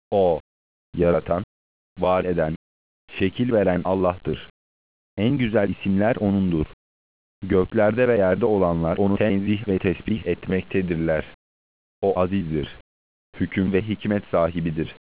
O, yaratan, var eden, şekil veren Allah'tır. En güzel isimler O'nundur. Göklerde ve yerde olanlar O'nu tenzih ve tesbih etmektedirler. O azizdir. Hüküm ve hikmet sahibidir.